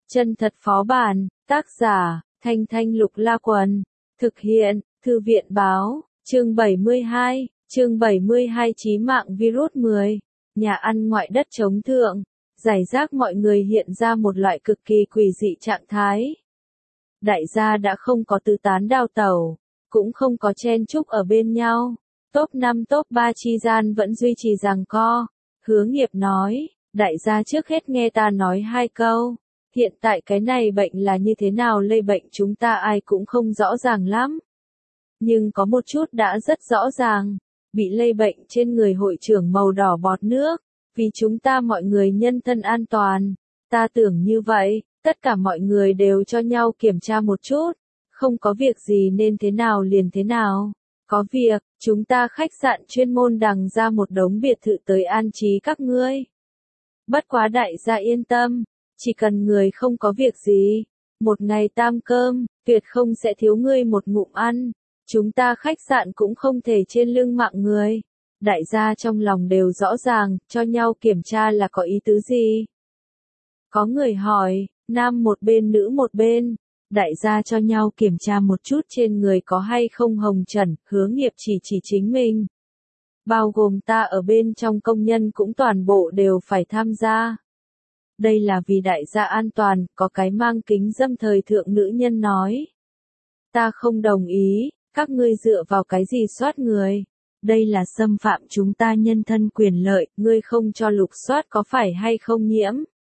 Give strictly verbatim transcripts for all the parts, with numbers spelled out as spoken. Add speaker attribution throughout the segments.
Speaker 1: Chân thật phó bản, tác giả, Thanh Thanh Lục La Quần, thực hiện, Thư viện báo, chương bảy mươi hai, chương bảy mươi hai chí mạng virus mười, nhà ăn ngoại đất chống thượng, giải rác mọi người hiện ra một loại cực kỳ quỷ dị trạng thái. Đại gia đã không có tứ tán đào tẩu, cũng không có chen chúc ở bên nhau, top năm top ba chi gian vẫn duy trì giằng co. Hứa Nghiệp nói, đại gia trước hết nghe ta nói hai câu. Hiện tại cái này bệnh là như thế nào lây bệnh chúng ta ai cũng không rõ ràng lắm. Nhưng có một chút đã rất rõ ràng, bị lây bệnh trên người hội trưởng màu đỏ bọt nước, vì chúng ta mọi người nhân thân an toàn. Ta tưởng như vậy, tất cả mọi người đều cho nhau kiểm tra một chút, không có việc gì nên thế nào liền thế nào. Có việc, chúng ta khách sạn chuyên môn đằng ra một đống biệt thự tới an trí các ngươi. Bất quá đại gia yên tâm. Chỉ cần người không có việc gì, một ngày tam cơm, tuyệt không sẽ thiếu ngươi một ngụm ăn. Chúng ta khách sạn cũng không thể trên lưng mạng người. Đại gia trong lòng đều rõ ràng, cho nhau kiểm tra là có ý tứ gì. Có người hỏi, nam một bên nữ một bên. Đại gia cho nhau kiểm tra một chút trên người có hay không hồng trần, Hứa Nghiệp chỉ chỉ chính mình. Bao gồm ta ở bên trong công nhân cũng toàn bộ đều phải tham gia. Đây là vì đại gia an toàn, có cái mang kính dâm thời thượng nữ nhân nói. Ta không đồng ý, các ngươi dựa vào cái gì soát người. Đây là xâm phạm chúng ta nhân thân quyền lợi, ngươi không cho lục soát có phải hay không nhiễm.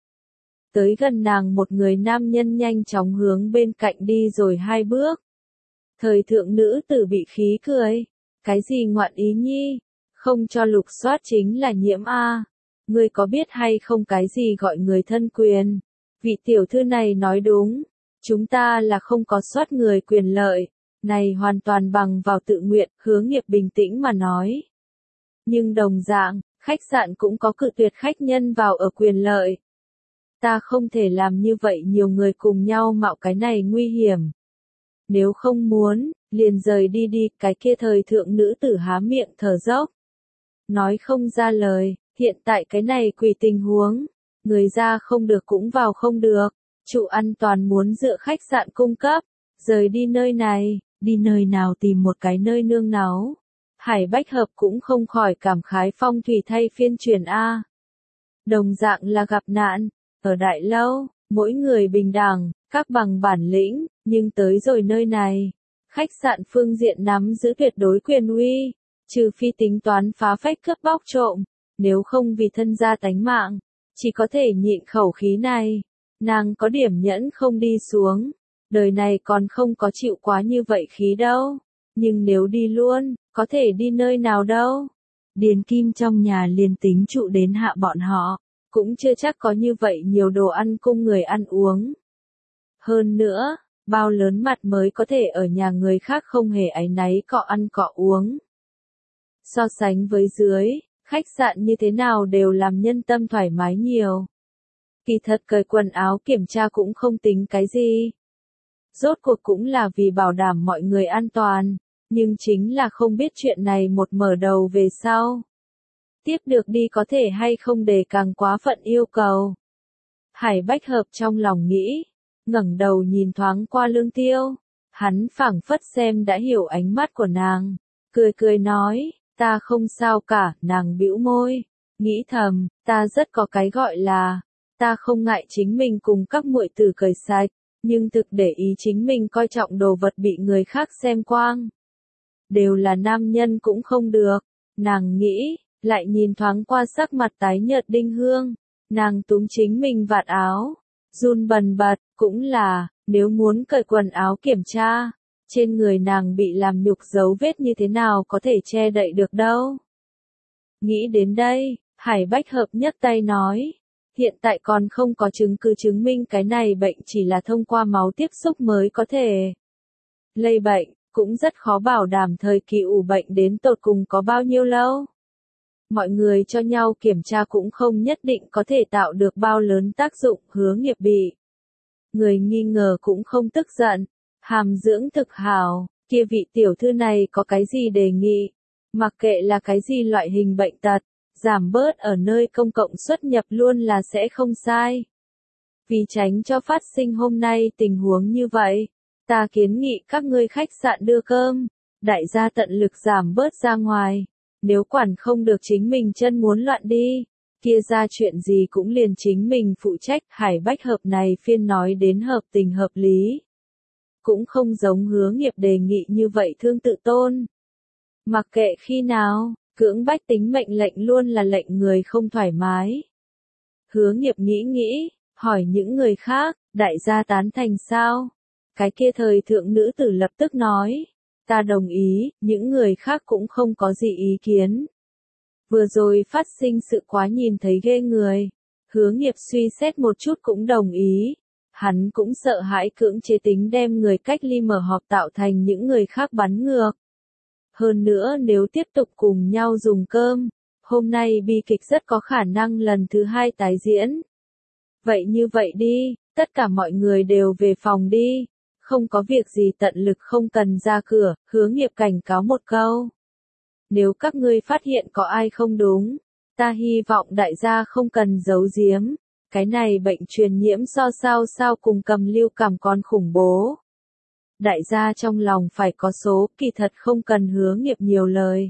Speaker 1: Tới gần nàng một người nam nhân nhanh chóng hướng bên cạnh đi rồi hai bước. Thời thượng nữ tử bị khí cười. Cái gì ngoạn ý nhi, không cho lục soát chính là nhiễm A. Ngươi có biết hay không cái gì gọi người thân quyền? Vị tiểu thư này nói đúng. Chúng ta là không có soát người quyền lợi. Này hoàn toàn bằng vào tự nguyện, Hứa Nghiệp bình tĩnh mà nói. Nhưng đồng dạng, khách sạn cũng có cự tuyệt khách nhân vào ở quyền lợi. Ta không thể làm như vậy nhiều người cùng nhau mạo cái này nguy hiểm. Nếu không muốn, liền rời đi đi, cái kia thời thượng nữ tử há miệng thở dốc. Nói không ra lời. Hiện tại cái này quỷ tình huống, người ra không được cũng vào không được, trụ an toàn muốn dựa khách sạn cung cấp, rời đi nơi này, đi nơi nào tìm một cái nơi nương náu. Hải Bách Hợp cũng không khỏi cảm khái phong thủy thay phiên truyền A. Đồng dạng là gặp nạn, ở đại lâu, mỗi người bình đẳng, các bằng bản lĩnh, nhưng tới rồi nơi này, khách sạn phương diện nắm giữ tuyệt đối quyền uy, trừ phi tính toán phá phách cướp bóc trộm. Nếu không vì thân gia tánh mạng, chỉ có thể nhịn khẩu khí này. Nàng có điểm nhẫn không đi xuống. Đời này còn không có chịu quá như vậy khí đâu. Nhưng nếu đi luôn, có thể đi nơi nào đâu. Điền Kim trong nhà liền tính trụ đến hạ bọn họ. Cũng chưa chắc có như vậy nhiều đồ ăn cung người ăn uống. Hơn nữa, bao lớn mặt mới có thể ở nhà người khác không hề áy náy cọ ăn cọ uống. So sánh với dưới. Khách sạn như thế nào đều làm nhân tâm thoải mái nhiều. Kỳ thật cởi quần áo kiểm tra cũng không tính cái gì. Rốt cuộc cũng là vì bảo đảm mọi người an toàn, nhưng chính là không biết chuyện này một mở đầu về sau. Tiếp được đi có thể hay không để càng quá phận yêu cầu. Hải Bách Hợp trong lòng nghĩ, ngẩng đầu nhìn thoáng qua Lương Tiêu. Hắn phảng phất xem đã hiểu ánh mắt của nàng, cười cười nói. Ta không sao cả, nàng bĩu môi, nghĩ thầm, ta rất có cái gọi là, ta không ngại chính mình cùng các muội tử cởi sạch, nhưng thực để ý chính mình coi trọng đồ vật bị người khác xem quang. Đều là nam nhân cũng không được, nàng nghĩ, lại nhìn thoáng qua sắc mặt tái nhợt Đinh Hương, nàng túm chính mình vạt áo, run bần bật, cũng là, nếu muốn cởi quần áo kiểm tra. Trên người nàng bị làm nhục dấu vết như thế nào có thể che đậy được đâu. Nghĩ đến đây, Hải Bách Hợp nhấc tay nói. Hiện tại còn không có chứng cứ chứng minh cái này bệnh chỉ là thông qua máu tiếp xúc mới có thể lây bệnh, cũng rất khó bảo đảm thời kỳ ủ bệnh đến tột cùng có bao nhiêu lâu. Mọi người cho nhau kiểm tra cũng không nhất định có thể tạo được bao lớn tác dụng. Hứa Nghiệp bị người nghi ngờ cũng không tức giận. Hàm dưỡng thực hảo, kia vị tiểu thư này có cái gì đề nghị, mặc kệ là cái gì loại hình bệnh tật, giảm bớt ở nơi công cộng xuất nhập luôn là sẽ không sai. Vì tránh cho phát sinh hôm nay tình huống như vậy, ta kiến nghị các ngươi khách sạn đưa cơm, đại gia tận lực giảm bớt ra ngoài, nếu quản không được chính mình chân muốn loạn đi, kia ra chuyện gì cũng liền chính mình phụ trách. Hải Bách Hợp này phiên nói đến hợp tình hợp lý, cũng không giống Hứa Nghiệp đề nghị như vậy thương tự tôn. Mặc kệ khi nào, cưỡng bách tính mệnh lệnh luôn là lệnh người không thoải mái. Hứa Nghiệp nghĩ nghĩ, hỏi những người khác, đại gia tán thành sao? Cái kia thời thượng nữ tử lập tức nói, ta đồng ý, những người khác cũng không có gì ý kiến. Vừa rồi phát sinh sự quá nhìn thấy ghê người, Hứa Nghiệp suy xét một chút cũng đồng ý. Hắn cũng sợ hãi cưỡng chế tính đem người cách ly mở họp tạo thành những người khác bắn ngược. Hơn nữa nếu tiếp tục cùng nhau dùng cơm, hôm nay bi kịch rất có khả năng lần thứ hai tái diễn. Vậy như vậy đi, tất cả mọi người đều về phòng đi, không có việc gì tận lực không cần ra cửa. Hứa Nghiệp cảnh cáo một câu. Nếu các ngươi phát hiện có ai không đúng, ta hy vọng đại gia không cần giấu giếm. Cái này bệnh truyền nhiễm so sao sao cùng cầm lưu cảm còn khủng bố. Đại gia trong lòng phải có số, kỳ thật không cần Hứa Nghiệp nhiều lời.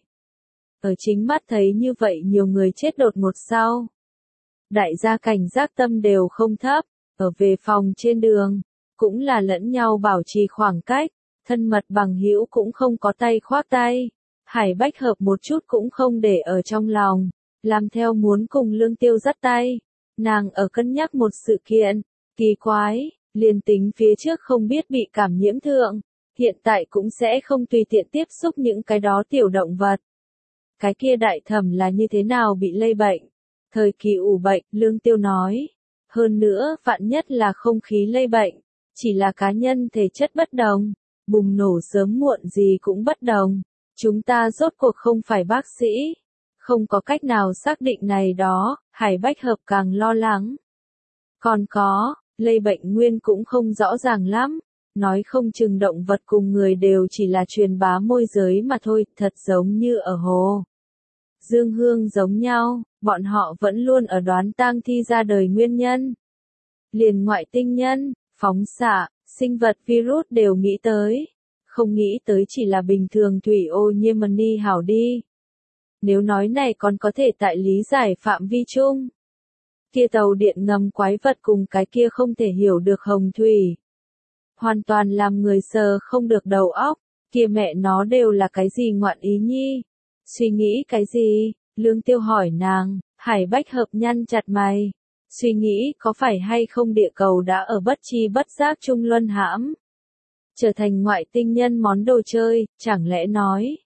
Speaker 1: Ở chính mắt thấy như vậy nhiều người chết đột ngột sau. Đại gia cảnh giác tâm đều không thấp, ở về phòng trên đường, cũng là lẫn nhau bảo trì khoảng cách, thân mật bằng hữu cũng không có tay khoác tay. Hải Bách Hợp một chút cũng không để ở trong lòng, làm theo muốn cùng Lương Tiêu dắt tay. Nàng ở cân nhắc một sự kiện, kỳ quái, liền tính phía trước không biết bị cảm nhiễm thượng, hiện tại cũng sẽ không tùy tiện tiếp xúc những cái đó tiểu động vật. Cái kia đại thẩm là như thế nào bị lây bệnh? Thời kỳ ủ bệnh, Lương Tiêu nói. Hơn nữa, vạn nhất là không khí lây bệnh, chỉ là cá nhân thể chất bất đồng, bùng nổ sớm muộn gì cũng bất đồng. Chúng ta rốt cuộc không phải bác sĩ, không có cách nào xác định này đó. Hải Bách Hợp càng lo lắng. Còn có, lây bệnh nguyên cũng không rõ ràng lắm, nói không chừng động vật cùng người đều chỉ là truyền bá môi giới mà thôi, thật giống như ở hồ Dương Hương giống nhau, bọn họ vẫn luôn ở đoán tang thi ra đời nguyên nhân. Liền ngoại tinh nhân, phóng xạ, sinh vật virus đều nghĩ tới, không nghĩ tới chỉ là bình thường thủy ô nhiễm mani hảo đi. Nếu nói này còn có thể tại lý giải phạm vi chung. Kia tàu điện ngầm quái vật cùng cái kia không thể hiểu được hồng thủy. Hoàn toàn làm người sờ không được đầu óc, kia mẹ nó đều là cái gì ngoạn ý nhi. Suy nghĩ cái gì? Lương Tiêu hỏi nàng. Hải Bách Hợp nhăn chặt mày. Suy nghĩ có phải hay không địa cầu đã ở bất chi bất giác chung luân hãm, trở thành ngoại tinh nhân món đồ chơi, chẳng lẽ nói.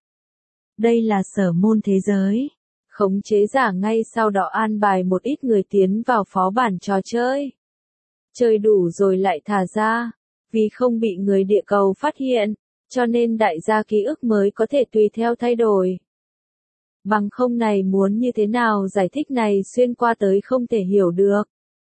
Speaker 1: Đây là sở môn thế giới. Khống chế giả ngay sau đó an bài một ít người tiến vào phó bản trò chơi. Chơi đủ rồi lại thả ra. Vì không bị người địa cầu phát hiện, cho nên đại gia ký ức mới có thể tùy theo thay đổi. Bằng không này muốn như thế nào giải thích này xuyên qua tới không thể hiểu được.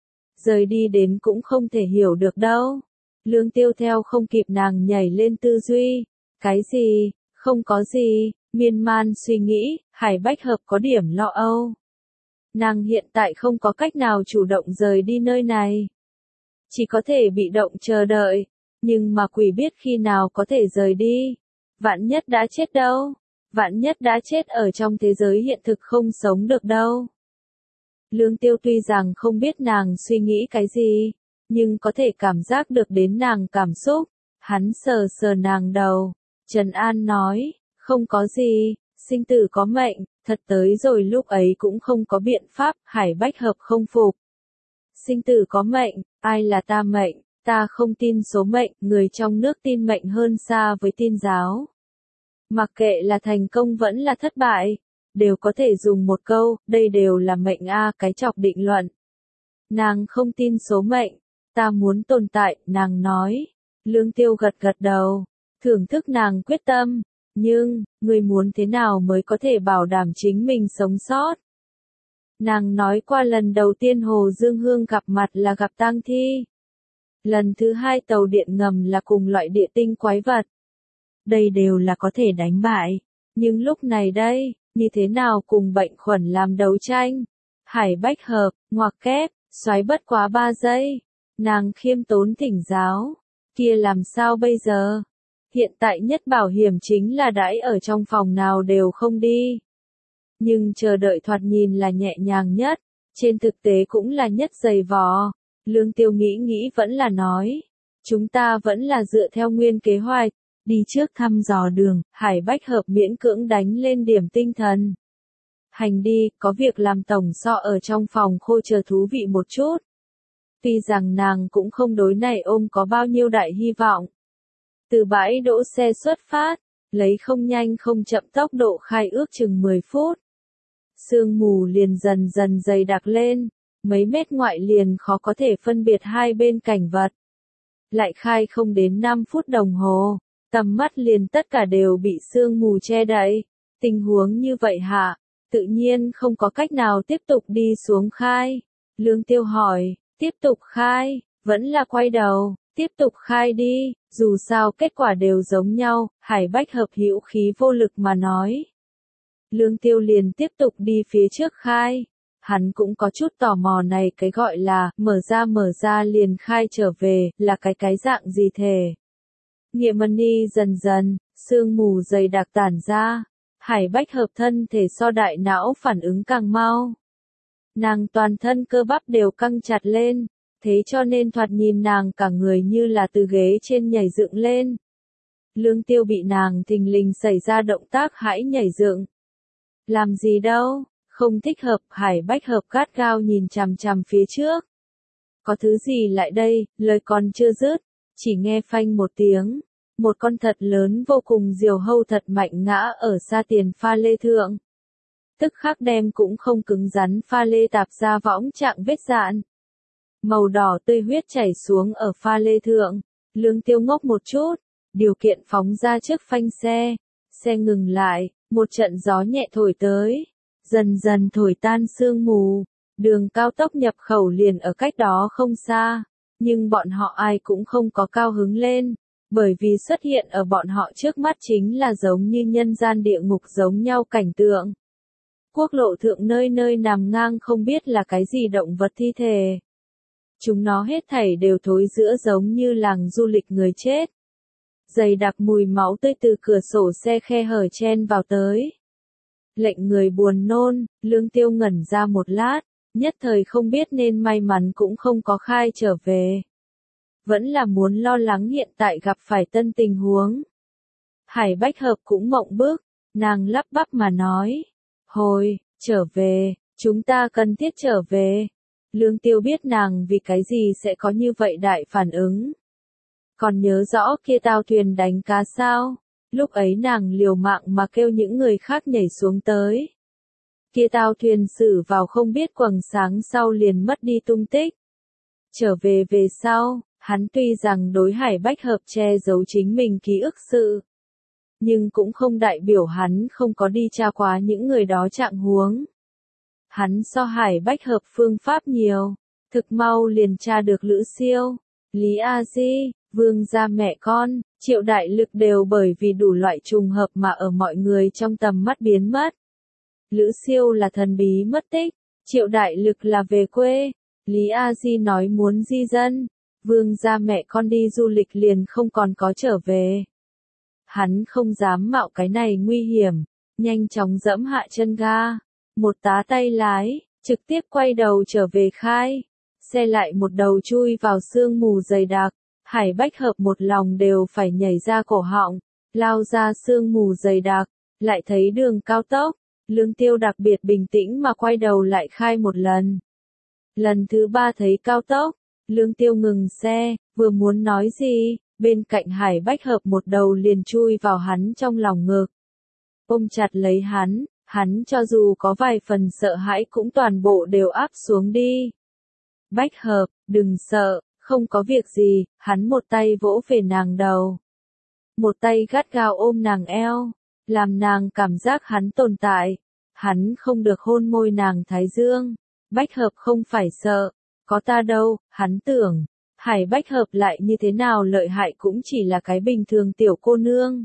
Speaker 1: Rời đi đến cũng không thể hiểu được đâu. Lương Tiêu theo không kịp nàng nhảy lên tư duy. Cái gì? Không có gì. Miên man suy nghĩ, Hải Bách Hợp có điểm lo âu. Nàng hiện tại không có cách nào chủ động rời đi nơi này. Chỉ có thể bị động chờ đợi. Nhưng mà quỷ biết khi nào có thể rời đi. Vạn nhất đã chết đâu. Vạn nhất đã chết ở trong thế giới hiện thực không sống được đâu. Lương Tiêu tuy rằng không biết nàng suy nghĩ cái gì, nhưng có thể cảm giác được đến nàng cảm xúc. Hắn sờ sờ nàng đầu. Trần An nói, không có gì, sinh tử có mệnh, thật tới rồi lúc ấy cũng không có biện pháp. Hải Bách Hợp không phục. Sinh tử có mệnh, ai là ta mệnh, ta không tin số mệnh, người trong nước tin mệnh hơn xa với tin giáo. Mặc kệ là thành công vẫn là thất bại, đều có thể dùng một câu, đây đều là mệnh a, cái chọc định luận. Nàng không tin số mệnh, ta muốn tồn tại, nàng nói. Lương Tiêu gật gật đầu, thưởng thức nàng quyết tâm, nhưng, người muốn thế nào mới có thể bảo đảm chính mình sống sót? Nàng nói qua lần đầu tiên Hồ Dương Hương gặp mặt là gặp tang thi. Lần thứ hai tàu điện ngầm là cùng loại địa tinh quái vật. Đây đều là có thể đánh bại. Nhưng lúc này đây, như thế nào cùng bệnh khuẩn làm đấu tranh? Hải Bách Hợp, ngoặc kép, xoáy bất quá ba giây. Nàng khiêm tốn thỉnh giáo. Kia làm sao bây giờ? Hiện tại nhất bảo hiểm chính là đãi ở trong phòng nào đều không đi. Nhưng chờ đợi thoạt nhìn là nhẹ nhàng nhất, trên thực tế cũng là nhất dày vò. Lương Tiêu nghĩ nghĩ vẫn là nói. Chúng ta vẫn là dựa theo nguyên kế hoạch, đi trước thăm dò đường, Hải Bách Hợp miễn cưỡng đánh lên điểm tinh thần. Hành đi, có việc làm tổng so ở trong phòng khô chờ thú vị một chút. Tuy rằng nàng cũng không đối này ôm có bao nhiêu đại hy vọng. Từ bãi đỗ xe xuất phát, lấy không nhanh không chậm tốc độ khai ước chừng mười phút. Sương mù liền dần dần dày đặc lên, mấy mét ngoại liền khó có thể phân biệt hai bên cảnh vật. Lại khai không đến năm phút đồng hồ, tầm mắt liền tất cả đều bị sương mù che đậy. Tình huống như vậy hạ, tự nhiên không có cách nào tiếp tục đi xuống khai. Lương Tiêu hỏi, tiếp tục khai, vẫn là quay đầu, tiếp tục khai đi, dù sao kết quả đều giống nhau, Hải Bách Hợp hữu khí vô lực mà nói. Lương Tiêu liền tiếp tục đi phía trước khai. Hắn cũng có chút tò mò này cái gọi là, mở ra mở ra liền khai trở về, là cái cái dạng gì thể. Nghĩa mân ni dần dần, sương mù dày đặc tản ra, Hải Bách Hợp thân thể so đại não phản ứng càng mau. Nàng toàn thân cơ bắp đều căng chặt lên, thế cho nên thoạt nhìn nàng cả người như là từ ghế trên nhảy dựng lên. Lương Tiêu bị nàng thình lình xảy ra động tác hãi nhảy dựng. Làm gì đâu? Không thích hợp, Hải Bách Hợp gắt gao nhìn chằm chằm phía trước. Có thứ gì lại đây, lời còn chưa dứt, chỉ nghe phanh một tiếng, một con thật lớn vô cùng diều hâu thật mạnh ngã ở xa tiền pha lê thượng. Tức khắc đem cũng không cứng rắn pha lê tạp ra võng trạng vết dạn. Màu đỏ tươi huyết chảy xuống ở pha lê thượng, Lương Tiêu ngốc một chút, điều kiện phóng ra trước phanh xe, xe ngừng lại, một trận gió nhẹ thổi tới. Dần dần thổi tan sương mù, đường cao tốc nhập khẩu liền ở cách đó không xa, nhưng bọn họ ai cũng không có cao hứng lên, bởi vì xuất hiện ở bọn họ trước mắt chính là giống như nhân gian địa ngục giống nhau cảnh tượng. Quốc lộ thượng nơi nơi nằm ngang không biết là cái gì động vật thi thể. Chúng nó hết thảy đều thối rữa giống như làng du lịch người chết. Dày đặc mùi máu tươi từ cửa sổ xe khe hở chen vào tới. Lệnh người buồn nôn, Lương Tiêu ngẩn ra một lát, nhất thời không biết nên may mắn cũng không có khai trở về. Vẫn là muốn lo lắng hiện tại gặp phải tân tình huống. Hải Bách Hợp cũng mộng bức, nàng lắp bắp mà nói. Hồi, trở về, chúng ta cần thiết trở về. Lương Tiêu biết nàng vì cái gì sẽ có như vậy đại phản ứng. Còn nhớ rõ kia tàu thuyền đánh cá sao? Lúc ấy nàng liều mạng mà kêu những người khác nhảy xuống tới. Kia tàu thuyền xử vào không biết quầng sáng sau liền mất đi tung tích. Trở về về sau, hắn tuy rằng đối Hải Bách Hợp che giấu chính mình ký ức sự. Nhưng cũng không đại biểu hắn không có đi tra quá những người đó trạng huống. Hắn so Hải Bách Hợp phương pháp nhiều, thực mau liền tra được Lữ Siêu, Lý A Di, Vương gia mẹ con, Triệu Đại Lực đều bởi vì đủ loại trùng hợp mà ở mọi người trong tầm mắt biến mất. Lữ Siêu là thần bí mất tích, Triệu Đại Lực là về quê, Lý A Di nói muốn di dân, Vương gia mẹ con đi du lịch liền không còn có trở về. Hắn không dám mạo cái này nguy hiểm, nhanh chóng dẫm hạ chân ga, một tá tay lái, trực tiếp quay đầu trở về khai, xe lại một đầu chui vào sương mù dày đặc. Hải Bách Hợp một lòng đều phải nhảy ra cổ họng, lao ra sương mù dày đặc, lại thấy đường cao tốc, Lương Tiêu đặc biệt bình tĩnh mà quay đầu lại khai một lần. Lần thứ ba thấy cao tốc, Lương Tiêu ngừng xe, vừa muốn nói gì, bên cạnh Hải Bách Hợp một đầu liền chui vào hắn trong lòng ngực. Ôm chặt lấy hắn, hắn cho dù có vài phần sợ hãi cũng toàn bộ đều áp xuống đi. Bách Hợp, đừng sợ. Không có việc gì, hắn một tay vỗ về nàng đầu. Một tay gắt gao ôm nàng eo, làm nàng cảm giác hắn tồn tại. Hắn không được hôn môi nàng thái dương. Bách Hợp không phải sợ, có ta đâu, hắn tưởng. Hải Bách Hợp lại như thế nào lợi hại cũng chỉ là cái bình thường tiểu cô nương.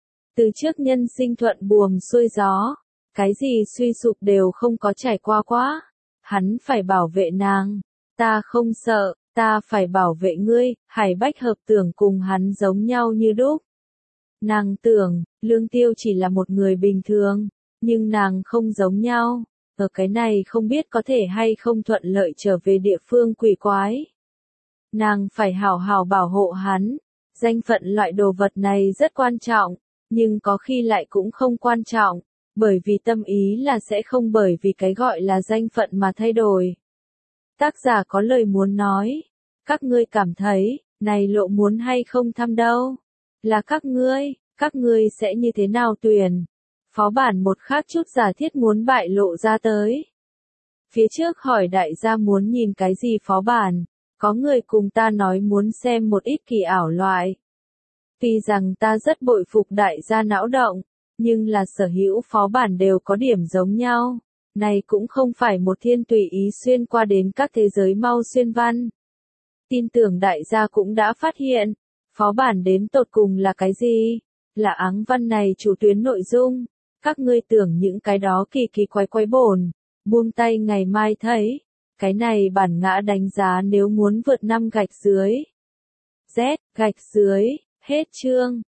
Speaker 1: Từ trước nhân sinh thuận buồm xuôi gió, cái gì suy sụp đều không có trải qua quá. Hắn phải bảo vệ nàng. Ta không sợ, Ta phải bảo vệ ngươi, Hải Bách Hợp tưởng cùng hắn giống nhau như đúc. Nàng tưởng, Lương Tiêu chỉ là một người bình thường, nhưng nàng không giống nhau, ở cái này không biết có thể hay không thuận lợi trở về địa phương quỷ quái. Nàng phải hảo hảo bảo hộ hắn, danh phận loại đồ vật này rất quan trọng, nhưng có khi lại cũng không quan trọng, bởi vì tâm ý là sẽ không bởi vì cái gọi là danh phận mà thay đổi. Tác giả có lời muốn nói, các ngươi cảm thấy, này lộ muốn hay không thăm đâu, là các ngươi, các ngươi sẽ như thế nào tuyển. Phó bản một khác chút giả thiết muốn bại lộ ra tới. Phía trước hỏi đại gia muốn nhìn cái gì phó bản, có người cùng ta nói muốn xem một ít kỳ ảo loại. Tuy rằng ta rất bội phục đại gia não động, nhưng là sở hữu phó bản đều có điểm giống nhau. Này cũng không phải một thiên tùy ý xuyên qua đến các thế giới mau xuyên văn. Tin tưởng đại gia cũng đã phát hiện, phó bản đến tột cùng là cái gì? Là áng văn này chủ tuyến nội dung. Các ngươi tưởng những cái đó kỳ kỳ quái quái bổn, buông tay ngày mai thấy. Cái này bản ngã đánh giá nếu muốn vượt năm gạch dưới. Z, gạch dưới, hết chương.